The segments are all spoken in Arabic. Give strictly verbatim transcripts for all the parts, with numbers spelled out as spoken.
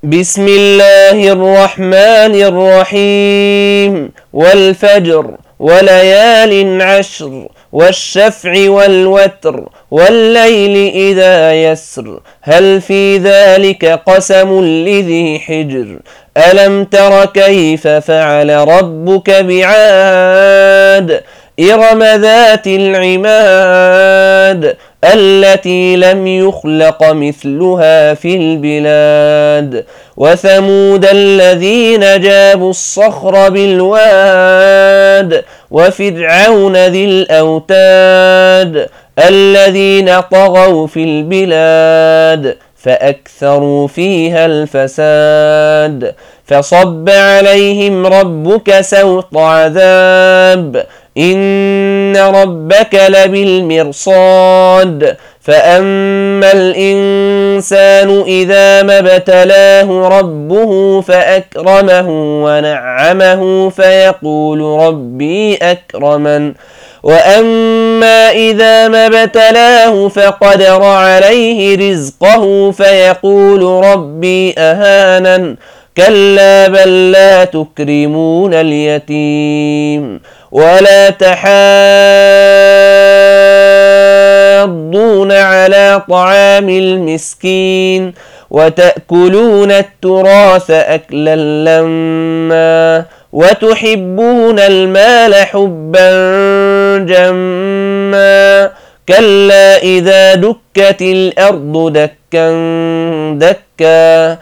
بسم الله الرحمن الرحيم والفجر وليال عشر والشفع والوتر والليل إذا يسر هل في ذلك قسم لذي حجر ألم تر كيف فعل ربك بعاد إرم ذات العماد التي لم يخلق مثلها في البلاد وثمود الذين جابوا الصخر بالواد وفرعون ذي الأوتاد الذين طغوا في البلاد فأكثروا فيها الفساد فصب عليهم ربك سوط عذاب إن ربك لبالمرصاد فأما الإنسان إذا ما ابتلاه ربه فأكرمه ونعمه فيقول ربي أكرمن وأما إذا ما ابتلاه فقدر عليه رزقه فيقول ربي أهانن كلا بل لا تكرمون اليتيم ولا تحاضون على طعام المسكين وتأكلون التراث أكلا لما وتحبون المال حبا جما كلا إذا دكت الأرض دكا دكا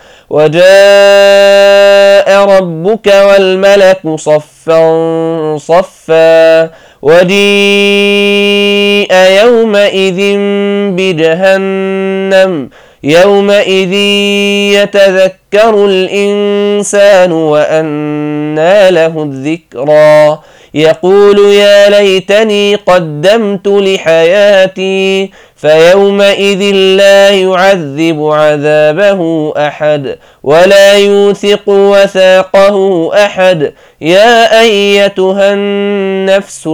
وجاء ربك والملك صفا صفا وجيء يومئذ بجهنم يومئذ يتذكر الإنسان وأنى له الذكرى يقول يا ليتني قدمت لحياتي فيومئذ لا يعذب عذابه أحد ولا يوثق وثاقه أحد يا أيتها النفس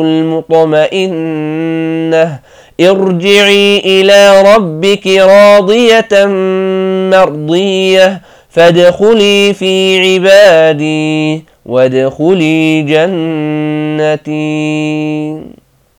المطمئنة ارجعي إلى ربك راضية مرضية فادخلي في عبادي وادخلي جنتي.